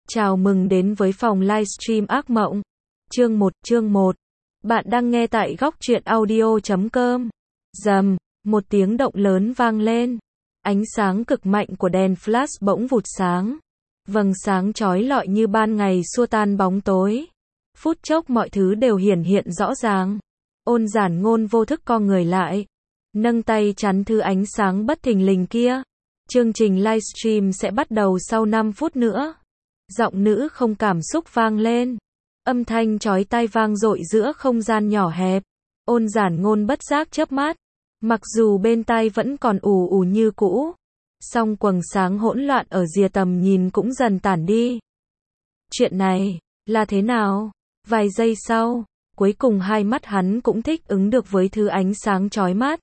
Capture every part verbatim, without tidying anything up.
Chào mừng đến với phòng livestream ác mộng. Chương một, chương một. Bạn đang nghe tại góc truyện audio chấm com. Rầm, một tiếng động lớn vang lên. Ánh sáng cực mạnh của đèn flash bỗng vụt sáng. Vầng sáng chói lọi như ban ngày xua tan bóng tối. Phút chốc mọi thứ đều hiển hiện rõ ràng. Ôn Giản Ngôn vô thức co người lại, nâng tay chắn thứ ánh sáng bất thình lình kia. Chương trình livestream sẽ bắt đầu sau năm phút nữa. Giọng nữ không cảm xúc vang lên. Âm thanh chói tai vang dội giữa không gian nhỏ hẹp. Ôn Giản Ngôn bất giác chớp mắt. Mặc dù bên tai vẫn còn ù ù như cũ, song quầng sáng hỗn loạn ở rìa tầm nhìn cũng dần tản đi. Chuyện này là thế nào? Vài giây sau, cuối cùng hai mắt hắn cũng thích ứng được với thứ ánh sáng chói mắt.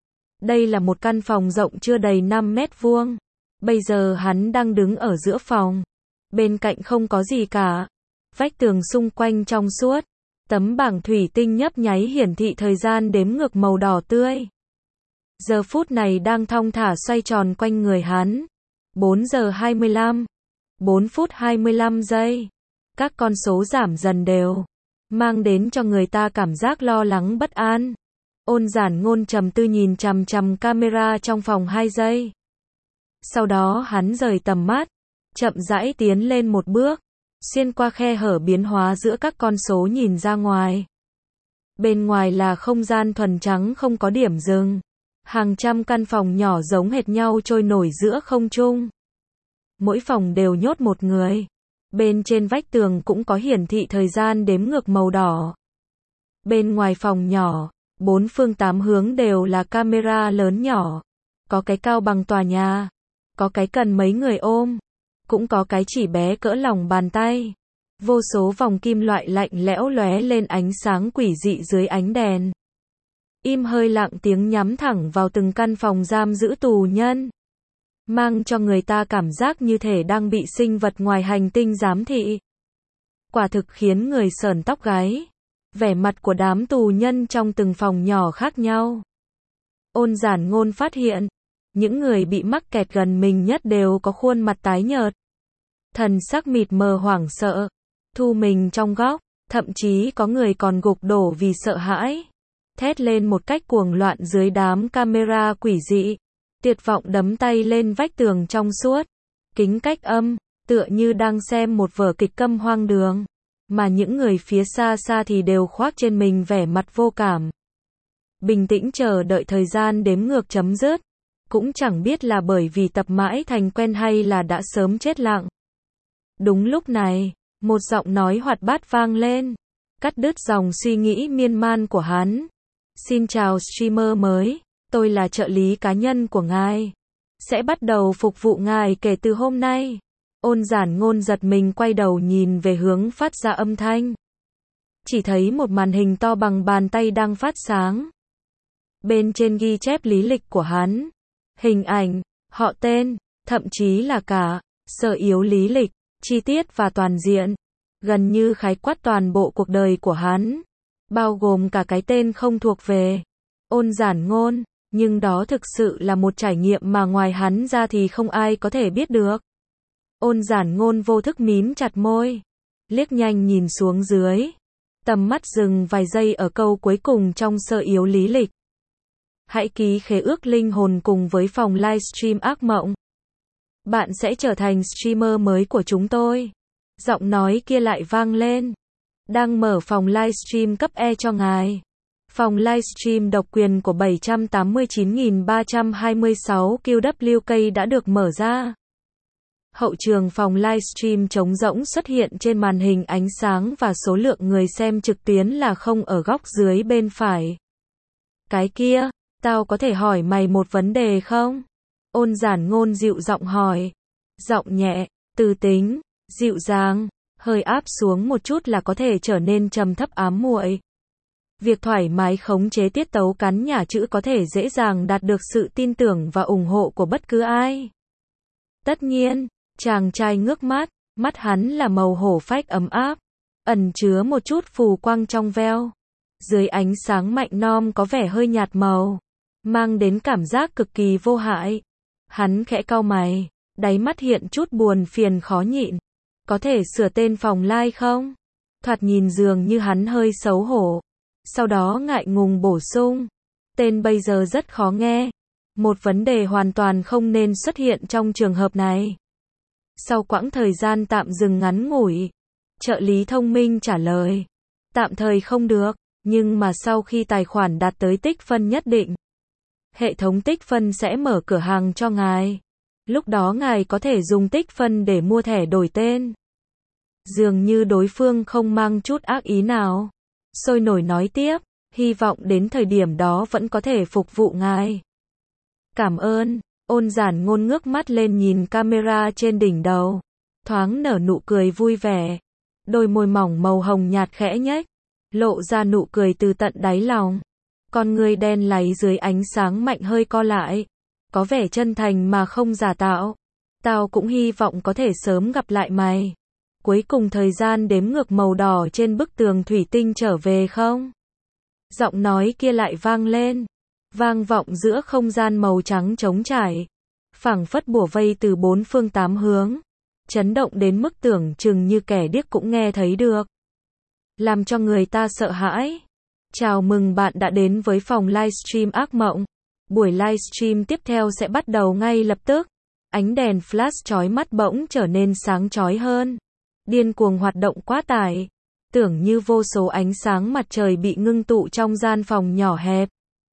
Đây là một căn phòng rộng chưa đầy năm mét vuông. Bây giờ hắn đang đứng ở giữa phòng. Bên cạnh không có gì cả. Vách tường xung quanh trong suốt. Tấm bảng thủy tinh nhấp nháy hiển thị thời gian đếm ngược màu đỏ tươi. Giờ phút này đang thong thả xoay tròn quanh người hắn. bốn giờ hai mươi lăm. bốn phút hai mươi lăm giây. Các con số giảm dần đều, mang đến cho người ta cảm giác lo lắng bất an. Ôn Giản Ngôn trầm tư nhìn chằm chằm camera trong phòng hai giây. Sau đó hắn rời tầm mắt, chậm rãi tiến lên một bước, xuyên qua khe hở biến hóa giữa các con số nhìn ra ngoài. Bên ngoài là không gian thuần trắng không có điểm dừng. Hàng trăm căn phòng nhỏ giống hệt nhau trôi nổi giữa không trung. Mỗi phòng đều nhốt một người. Bên trên vách tường cũng có hiển thị thời gian đếm ngược màu đỏ. Bên ngoài phòng nhỏ, bốn phương tám hướng đều là camera lớn nhỏ. Có cái cao bằng tòa nhà, có cái cần mấy người ôm, cũng có cái chỉ bé cỡ lòng bàn tay. Vô số vòng kim loại lạnh lẽo lóe lên ánh sáng quỷ dị dưới ánh đèn. Im hơi lặng tiếng nhắm thẳng vào từng căn phòng giam giữ tù nhân, mang cho người ta cảm giác như thể đang bị sinh vật ngoài hành tinh giám thị. Quả thực khiến người sởn tóc gáy. Vẻ mặt của đám tù nhân trong từng phòng nhỏ khác nhau. Ôn Giản Ngôn phát hiện, những người bị mắc kẹt gần mình nhất đều có khuôn mặt tái nhợt, thần sắc mịt mờ hoảng sợ, thu mình trong góc, thậm chí có người còn gục đổ vì sợ hãi, thét lên một cách cuồng loạn dưới đám camera quỷ dị. Tuyệt vọng đấm tay lên vách tường trong suốt, kính cách âm, tựa như đang xem một vở kịch câm hoang đường, mà những người phía xa xa thì đều khoác trên mình vẻ mặt vô cảm. Bình tĩnh chờ đợi thời gian đếm ngược chấm dứt, cũng chẳng biết là bởi vì tập mãi thành quen hay là đã sớm chết lặng. Đúng lúc này, một giọng nói hoạt bát vang lên, cắt đứt dòng suy nghĩ miên man của hắn. Xin chào streamer mới. Tôi là trợ lý cá nhân của ngài, sẽ bắt đầu phục vụ ngài kể từ hôm nay. Ôn Giản Ngôn giật mình quay đầu nhìn về hướng phát ra âm thanh. Chỉ thấy một màn hình to bằng bàn tay đang phát sáng. Bên trên ghi chép lý lịch của hắn, hình ảnh, họ tên, thậm chí là cả sở yếu lý lịch, chi tiết và toàn diện, gần như khái quát toàn bộ cuộc đời của hắn, bao gồm cả cái tên không thuộc về Ôn Giản Ngôn. Nhưng đó thực sự là một trải nghiệm mà ngoài hắn ra thì không ai có thể biết được. Ôn Giản Ngôn vô thức mím chặt môi, liếc nhanh nhìn xuống dưới, tầm mắt dừng vài giây ở câu cuối cùng trong sơ yếu lý lịch. Hãy ký khế ước linh hồn cùng với phòng livestream ác mộng. Bạn sẽ trở thành streamer mới của chúng tôi. Giọng nói kia lại vang lên. Đang mở phòng livestream cấp E cho ngài. Phòng livestream độc quyền của bảy trăm tám mươi chín nghìn ba trăm hai mươi sáu Q W K đã được mở ra. Hậu trường phòng livestream trống rỗng xuất hiện trên màn hình ánh sáng và số lượng người xem trực tuyến là không ở góc dưới bên phải. Cái kia, tao có thể hỏi mày một vấn đề không? Ôn Giản Ngôn dịu giọng hỏi. Giọng nhẹ, từ tính, dịu dàng, hơi áp xuống một chút là có thể trở nên trầm thấp ám muội. Việc thoải mái khống chế tiết tấu cắn nhả chữ có thể dễ dàng đạt được sự tin tưởng và ủng hộ của bất cứ ai. Tất nhiên, chàng trai ngước mắt, mắt hắn là màu hổ phách ấm áp, ẩn chứa một chút phù quang trong veo. Dưới ánh sáng mạnh non có vẻ hơi nhạt màu, mang đến cảm giác cực kỳ vô hại. Hắn khẽ cau mày, đáy mắt hiện chút buồn phiền khó nhịn. Có thể sửa tên phòng live không? Thoạt nhìn dường như hắn hơi xấu hổ. Sau đó ngại ngùng bổ sung. Tên bây giờ rất khó nghe. Một vấn đề hoàn toàn không nên xuất hiện trong trường hợp này. Sau quãng thời gian tạm dừng ngắn ngủi, trợ lý thông minh trả lời. Tạm thời không được, nhưng mà sau khi tài khoản đạt tới tích phân nhất định, hệ thống tích phân sẽ mở cửa hàng cho ngài. Lúc đó ngài có thể dùng tích phân để mua thẻ đổi tên. Dường như đối phương không mang chút ác ý nào. Sôi nổi nói tiếp, hy vọng đến thời điểm đó vẫn có thể phục vụ ngài. Cảm ơn. Ôn Giản Ngôn ngước mắt lên nhìn camera trên đỉnh đầu, thoáng nở nụ cười vui vẻ. Đôi môi mỏng màu hồng nhạt khẽ nhếch, lộ ra nụ cười từ tận đáy lòng. Con người đen láy dưới ánh sáng mạnh hơi co lại, có vẻ chân thành mà không giả tạo. Tao cũng hy vọng có thể sớm gặp lại mày. Cuối cùng thời gian đếm ngược màu đỏ trên bức tường thủy tinh trở về không? Giọng nói kia lại vang lên, vang vọng giữa không gian màu trắng trống trải, phảng phất bủa vây từ bốn phương tám hướng, chấn động đến mức tưởng chừng như kẻ điếc cũng nghe thấy được, làm cho người ta sợ hãi. Chào mừng bạn đã đến với phòng livestream ác mộng. Buổi livestream tiếp theo sẽ bắt đầu ngay lập tức. Ánh đèn flash chói mắt bỗng trở nên sáng chói hơn, điên cuồng hoạt động quá tải, tưởng như vô số ánh sáng mặt trời bị ngưng tụ trong gian phòng nhỏ hẹp.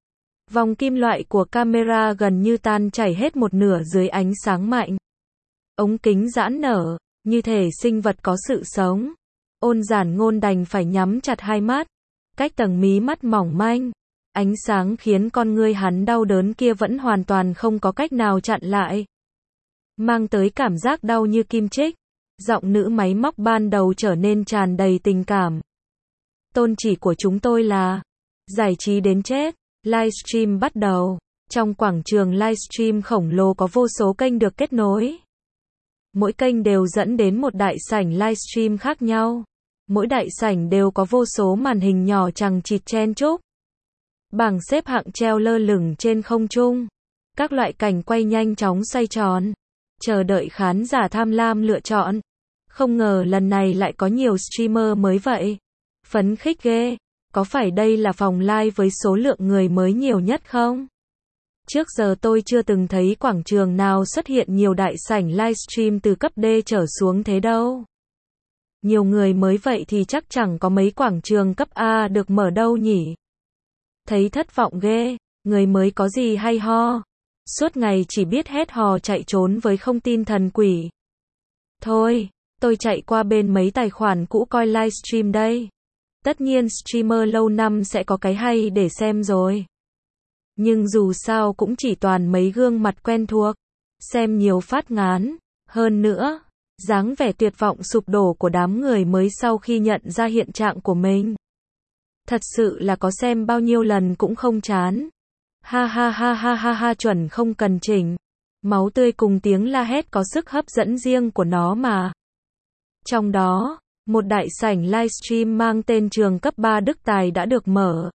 Vòng kim loại của camera gần như tan chảy hết một nửa dưới ánh sáng mạnh. Ống kính giãn nở, như thể sinh vật có sự sống. Ôn Giản Ngôn đành phải nhắm chặt hai mắt, cách tầng mí mắt mỏng manh. Ánh sáng khiến con ngươi hắn đau đớn kia vẫn hoàn toàn không có cách nào chặn lại. Mang tới cảm giác đau như kim chích. Giọng nữ máy móc ban đầu trở nên tràn đầy tình cảm. Tôn chỉ của chúng tôi là giải trí đến chết. Livestream bắt đầu. Trong quảng trường livestream khổng lồ có vô số kênh được kết nối. Mỗi kênh đều dẫn đến một đại sảnh livestream khác nhau. Mỗi đại sảnh đều có vô số màn hình nhỏ chằng chịt chen chúc. Bảng xếp hạng treo lơ lửng trên không trung. Các loại cảnh quay nhanh chóng xoay tròn, chờ đợi khán giả tham lam lựa chọn. Không ngờ lần này lại có nhiều streamer mới vậy. Phấn khích ghê. Có phải đây là phòng live với số lượng người mới nhiều nhất không? Trước giờ tôi chưa từng thấy quảng trường nào xuất hiện nhiều đại sảnh livestream từ cấp D trở xuống thế đâu. Nhiều người mới vậy thì chắc chẳng có mấy quảng trường cấp A được mở đâu nhỉ? Thấy thất vọng ghê, người mới có gì hay ho? Suốt ngày chỉ biết hét hò chạy trốn với không tin thần quỷ. Thôi, tôi chạy qua bên mấy tài khoản cũ coi livestream đây. Tất nhiên streamer lâu năm sẽ có cái hay để xem rồi. Nhưng dù sao cũng chỉ toàn mấy gương mặt quen thuộc. Xem nhiều phát ngán. Hơn nữa, dáng vẻ tuyệt vọng sụp đổ của đám người mới sau khi nhận ra hiện trạng của mình. Thật sự là có xem bao nhiêu lần cũng không chán. Ha ha ha ha ha ha, chuẩn không cần chỉnh. Máu tươi cùng tiếng la hét có sức hấp dẫn riêng của nó mà. Trong đó, một đại sảnh livestream mang tên trường cấp ba Đức Tài đã được mở.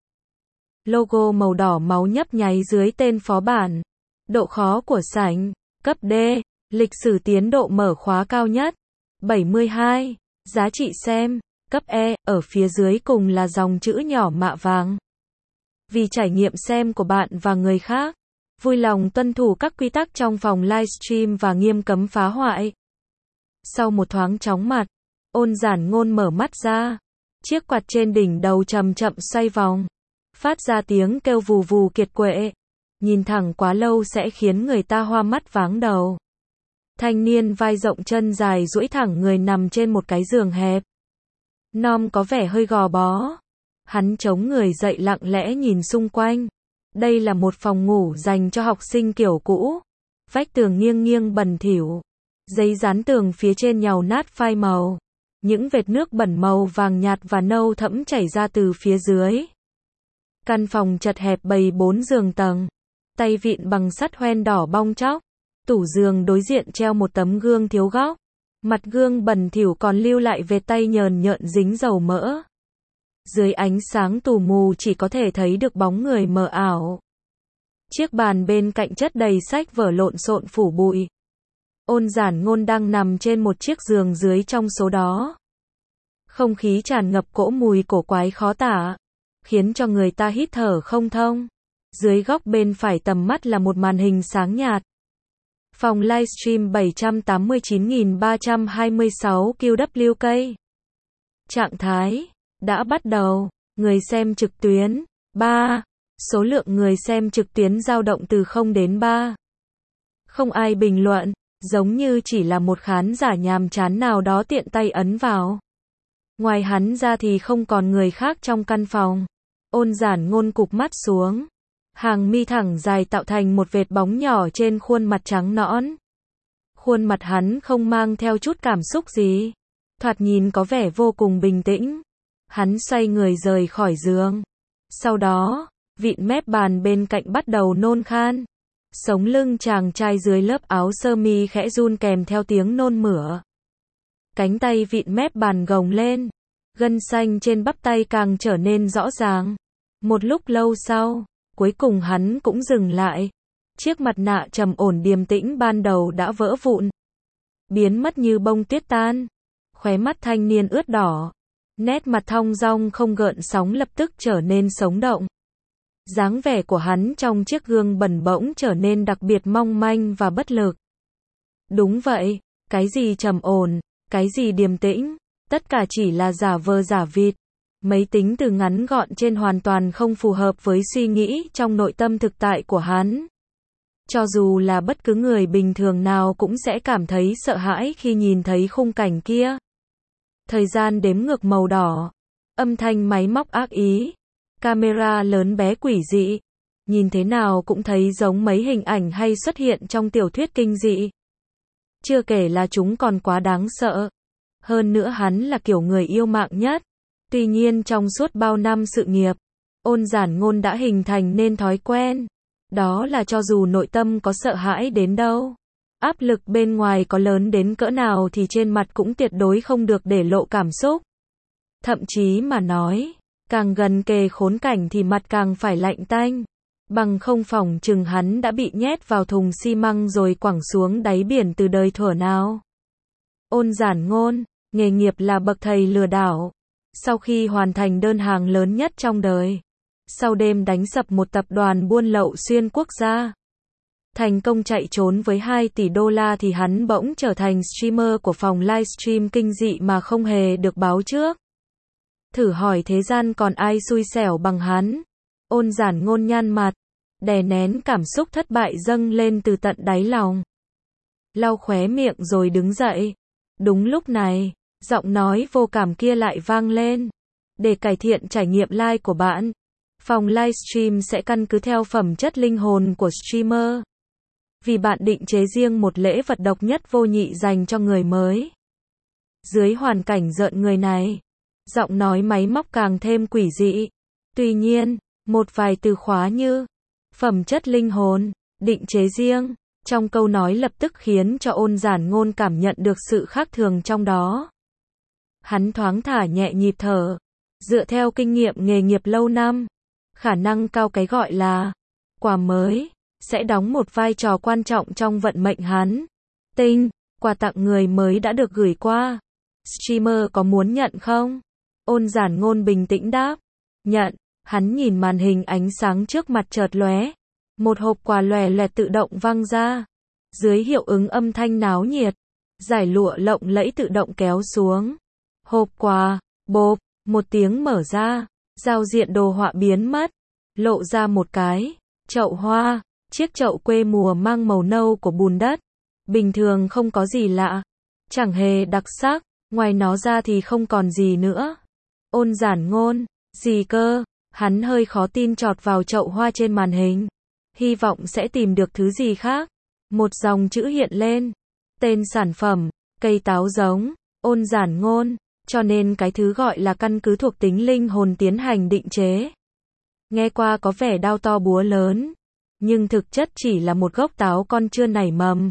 Logo màu đỏ máu nhấp nháy dưới tên phó bản. Độ khó của sảnh, cấp D, lịch sử tiến độ mở khóa cao nhất, bảy mươi hai, giá trị xem, cấp E, ở phía dưới cùng là dòng chữ nhỏ mạ vàng. Vì trải nghiệm xem của bạn và người khác, vui lòng tuân thủ các quy tắc trong phòng livestream và nghiêm cấm phá hoại. Sau một thoáng chóng mặt, Ôn Giản Ngôn mở mắt ra. Chiếc quạt trên đỉnh đầu chậm chậm xoay vòng, phát ra tiếng kêu vù vù kiệt quệ. Nhìn thẳng quá lâu sẽ khiến người ta hoa mắt váng đầu. Thanh niên vai rộng chân dài duỗi thẳng người nằm trên một cái giường hẹp. Nom có vẻ hơi gò bó. Hắn chống người dậy lặng lẽ nhìn xung quanh. Đây là một phòng ngủ dành cho học sinh kiểu cũ. Vách tường nghiêng nghiêng bẩn thỉu. Giấy dán tường phía trên nhàu nát phai màu. Những vệt nước bẩn màu vàng nhạt và nâu thẫm chảy ra từ phía dưới. Căn phòng chật hẹp bày bốn giường tầng. Tay vịn bằng sắt hoen đỏ bong tróc. Tủ giường đối diện treo một tấm gương thiếu góc. Mặt gương bẩn thỉu còn lưu lại vệt tay nhờn nhợn dính dầu mỡ. Dưới ánh sáng tù mù chỉ có thể thấy được bóng người mờ ảo. Chiếc bàn bên cạnh chất đầy sách vở lộn xộn phủ bụi. Ôn Giản Ngôn đang nằm trên một chiếc giường dưới trong số đó. Không khí tràn ngập cỗ mùi cổ quái khó tả, khiến cho người ta hít thở không thông. Dưới góc bên phải tầm mắt là một màn hình sáng nhạt. Phòng livestream bảy trăm tám mươi chín nghìn ba trăm hai mươi sáu Q W K. Trạng thái đã bắt đầu. Người xem trực tuyến ba. Số lượng người xem trực tuyến dao động từ không đến ba. Không ai bình luận, giống như chỉ là một khán giả nhàm chán nào đó tiện tay ấn vào. Ngoài hắn ra thì không còn người khác trong căn phòng. Ôn Giản Ngôn cụp mắt xuống. Hàng mi thẳng dài tạo thành một vệt bóng nhỏ trên khuôn mặt trắng nõn. Khuôn mặt hắn không mang theo chút cảm xúc gì. Thoạt nhìn có vẻ vô cùng bình tĩnh. Hắn xoay người rời khỏi giường. Sau đó, vịn mép bàn bên cạnh bắt đầu nôn khan. Sống lưng chàng trai dưới lớp áo sơ mi khẽ run kèm theo tiếng nôn mửa. Cánh tay vịn mép bàn gồng lên. Gân xanh trên bắp tay càng trở nên rõ ràng. Một lúc lâu sau, cuối cùng hắn cũng dừng lại. Chiếc mặt nạ trầm ổn điềm tĩnh ban đầu đã vỡ vụn. Biến mất như bông tuyết tan. Khóe mắt thanh niên ướt đỏ. Nét mặt thong dong không gợn sóng lập tức trở nên sống động. Dáng vẻ của hắn trong chiếc gương bẩn bỗng trở nên đặc biệt mong manh và bất lực. Đúng vậy, cái gì trầm ổn, cái gì điềm tĩnh, tất cả chỉ là giả vờ giả vịt. Mấy tính từ ngắn gọn trên hoàn toàn không phù hợp với suy nghĩ trong nội tâm thực tại của hắn. Cho dù là bất cứ người bình thường nào cũng sẽ cảm thấy sợ hãi khi nhìn thấy khung cảnh kia. Thời gian đếm ngược màu đỏ, âm thanh máy móc ác ý, camera lớn bé quỷ dị, nhìn thế nào cũng thấy giống mấy hình ảnh hay xuất hiện trong tiểu thuyết kinh dị. Chưa kể là chúng còn quá đáng sợ. Hơn nữa hắn là kiểu người yêu mạng nhất. Tuy nhiên trong suốt bao năm sự nghiệp, Ôn Giản Ngôn đã hình thành nên thói quen. Đó là cho dù nội tâm có sợ hãi đến đâu, áp lực bên ngoài có lớn đến cỡ nào thì trên mặt cũng tuyệt đối không được để lộ cảm xúc. Thậm chí mà nói, càng gần kề khốn cảnh thì mặt càng phải lạnh tanh. Bằng không phỏng chừng hắn đã bị nhét vào thùng xi măng rồi quẳng xuống đáy biển từ đời thuở nào. Ôn Giản Ngôn, nghề nghiệp là bậc thầy lừa đảo. Sau khi hoàn thành đơn hàng lớn nhất trong đời, sau đêm đánh sập một tập đoàn buôn lậu xuyên quốc gia, thành công chạy trốn với hai tỷ đô la thì hắn bỗng trở thành streamer của phòng livestream kinh dị mà không hề được báo trước. Thử hỏi thế gian còn ai xui xẻo bằng hắn. Ôn Giản Ngôn nhăn mặt, đè nén cảm xúc thất bại dâng lên từ tận đáy lòng. Lau khóe miệng rồi đứng dậy. Đúng lúc này, giọng nói vô cảm kia lại vang lên. Để cải thiện trải nghiệm live của bạn, phòng livestream sẽ căn cứ theo phẩm chất linh hồn của streamer. Vì bạn định chế riêng một lễ vật độc nhất vô nhị dành cho người mới. Dưới hoàn cảnh rợn người này, giọng nói máy móc càng thêm quỷ dị. Tuy nhiên, một vài từ khóa như phẩm chất linh hồn, định chế riêng, trong câu nói lập tức khiến cho Ôn Giản Ngôn cảm nhận được sự khác thường trong đó. Hắn thoáng thả nhẹ nhịp thở. Dựa theo kinh nghiệm nghề nghiệp lâu năm, khả năng cao cái gọi là quà mới sẽ đóng một vai trò quan trọng trong vận mệnh hắn. Tinh, quà tặng người mới đã được gửi qua. Streamer có muốn nhận không? Ôn Giản Ngôn bình tĩnh đáp. Nhận. Hắn nhìn màn hình ánh sáng trước mặt chợt lóe. Một hộp quà lòe loẹt tự động văng ra. Dưới hiệu ứng âm thanh náo nhiệt, dải lụa lộng lẫy tự động kéo xuống. Hộp quà, bộp, một tiếng mở ra, giao diện đồ họa biến mất, lộ ra một cái chậu hoa, chiếc chậu quê mùa mang màu nâu của bùn đất. Bình thường không có gì lạ, chẳng hề đặc sắc, ngoài nó ra thì không còn gì nữa. Ôn Giản Ngôn, gì cơ? Hắn hơi khó tin chọt vào chậu hoa trên màn hình, hy vọng sẽ tìm được thứ gì khác. Một dòng chữ hiện lên, tên sản phẩm, cây táo giống. Ôn Giản Ngôn, cho nên cái thứ gọi là căn cứ thuộc tính linh hồn tiến hành định chế. Nghe qua có vẻ đao to búa lớn, nhưng thực chất chỉ là một gốc táo con chưa nảy mầm.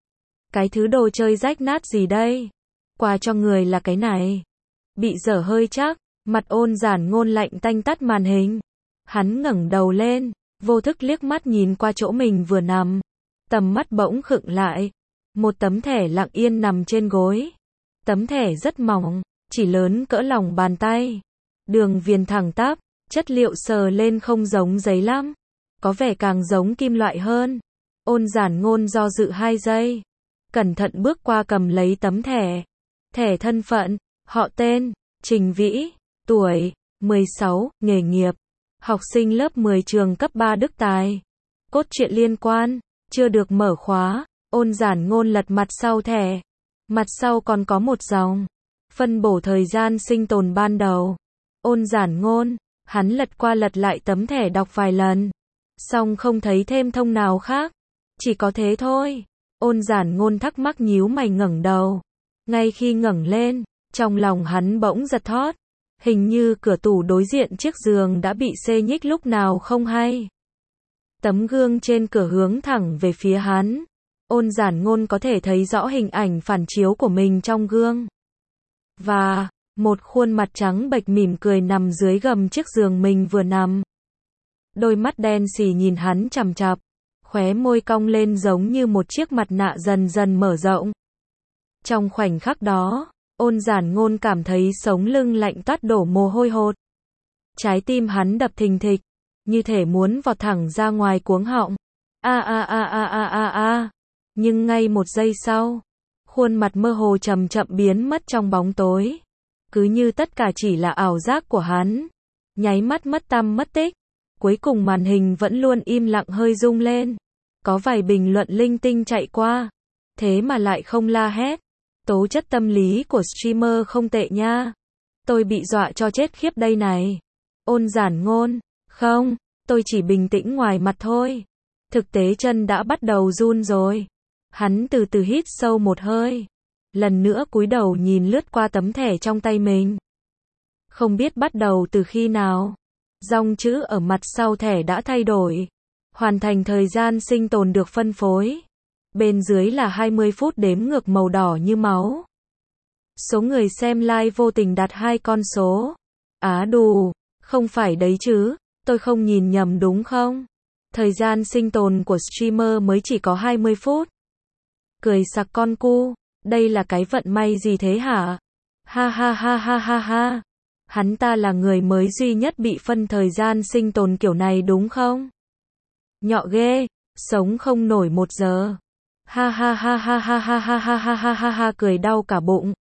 Cái thứ đồ chơi rách nát gì đây? Quà cho người là cái này. Bị dở hơi chắc, mặt Ôn Giản Ngôn lạnh tanh tắt màn hình. Hắn ngẩng đầu lên, vô thức liếc mắt nhìn qua chỗ mình vừa nằm. Tầm mắt bỗng khựng lại. Một tấm thẻ lặng yên nằm trên gối. Tấm thẻ rất mỏng, chỉ lớn cỡ lòng bàn tay. Đường viền thẳng tắp, chất liệu sờ lên không giống giấy lắm. Có vẻ càng giống kim loại hơn. Ôn Giản Ngôn do dự hai giây. Cẩn thận bước qua cầm lấy tấm thẻ. Thẻ thân phận, họ tên, Trình Vĩ, tuổi, mười sáu, nghề nghiệp, học sinh lớp mười trường cấp ba Đức Tài. Cốt truyện liên quan, chưa được mở khóa. Ôn Giản Ngôn lật mặt sau thẻ. Mặt sau còn có một dòng. Phân bổ thời gian sinh tồn ban đầu. Ôn Giản Ngôn, hắn lật qua lật lại tấm thẻ đọc vài lần. Xong không thấy thêm thông nào khác. Chỉ có thế thôi. Ôn Giản Ngôn thắc mắc nhíu mày ngẩng đầu. Ngay khi ngẩng lên, trong lòng hắn bỗng giật thót. Hình như cửa tủ đối diện chiếc giường đã bị xê nhích lúc nào không hay. Tấm gương trên cửa hướng thẳng về phía hắn. Ôn Giản Ngôn có thể thấy rõ hình ảnh phản chiếu của mình trong gương. Và, một khuôn mặt trắng bệch mỉm cười nằm dưới gầm chiếc giường mình vừa nằm. Đôi mắt đen sì nhìn hắn chằm chằm. Khóe môi cong lên giống như một chiếc mặt nạ dần dần mở rộng. Trong khoảnh khắc đó, Ôn Giản Ngôn cảm thấy sống lưng lạnh toát đổ mồ hôi hột. Trái tim hắn đập thình thịch, như thể muốn vọt thẳng ra ngoài cuống họng. A a a a a a a. Nhưng ngay một giây sau, khuôn mặt mơ hồ chậm chậm biến mất trong bóng tối. Cứ như tất cả chỉ là ảo giác của hắn. Nháy mắt mất tăm mất tích. Cuối cùng màn hình vẫn luôn im lặng hơi rung lên. Có vài bình luận linh tinh chạy qua. Thế mà lại không la hét. Tố chất tâm lý của streamer không tệ nha. Tôi bị dọa cho chết khiếp đây này. Ôn Giản Ngôn, không, tôi chỉ bình tĩnh ngoài mặt thôi. Thực tế chân đã bắt đầu run rồi. Hắn từ từ hít sâu một hơi. Lần nữa cúi đầu nhìn lướt qua tấm thẻ trong tay mình. Không biết bắt đầu từ khi nào. Dòng chữ ở mặt sau thẻ đã thay đổi. Hoàn thành thời gian sinh tồn được phân phối. Bên dưới là hai mươi phút đếm ngược màu đỏ như máu. Số người xem live vô tình đặt hai con số. Á đù, không phải đấy chứ, tôi không nhìn nhầm đúng không? Thời gian sinh tồn của streamer mới chỉ có hai mươi phút. Cười sặc con cu, đây là cái vận may gì thế hả? Ha ha ha ha ha ha. Hắn ta là người mới duy nhất bị phân thời gian sinh tồn kiểu này đúng không? Nhọ ghê, sống không nổi một giờ. Ha ha ha ha ha ha ha ha ha ha ha ha cười đau cả bụng.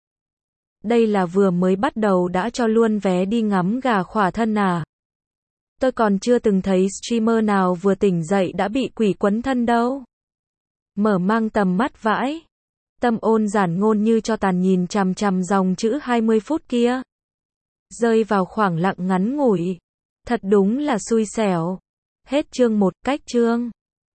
Đây là vừa mới bắt đầu đã cho luôn vé đi ngắm gà khỏa thân à? Tôi còn chưa từng thấy streamer nào vừa tỉnh dậy đã bị quỷ quấn thân đâu. Mở mang tầm mắt vãi. Tâm Ôn Giản Ngôn như cho tàn nhìn chằm chằm dòng chữ hai mươi phút kia. Rơi vào khoảng lặng ngắn ngủi. Thật đúng là xui xẻo. Hết chương một, cách chương.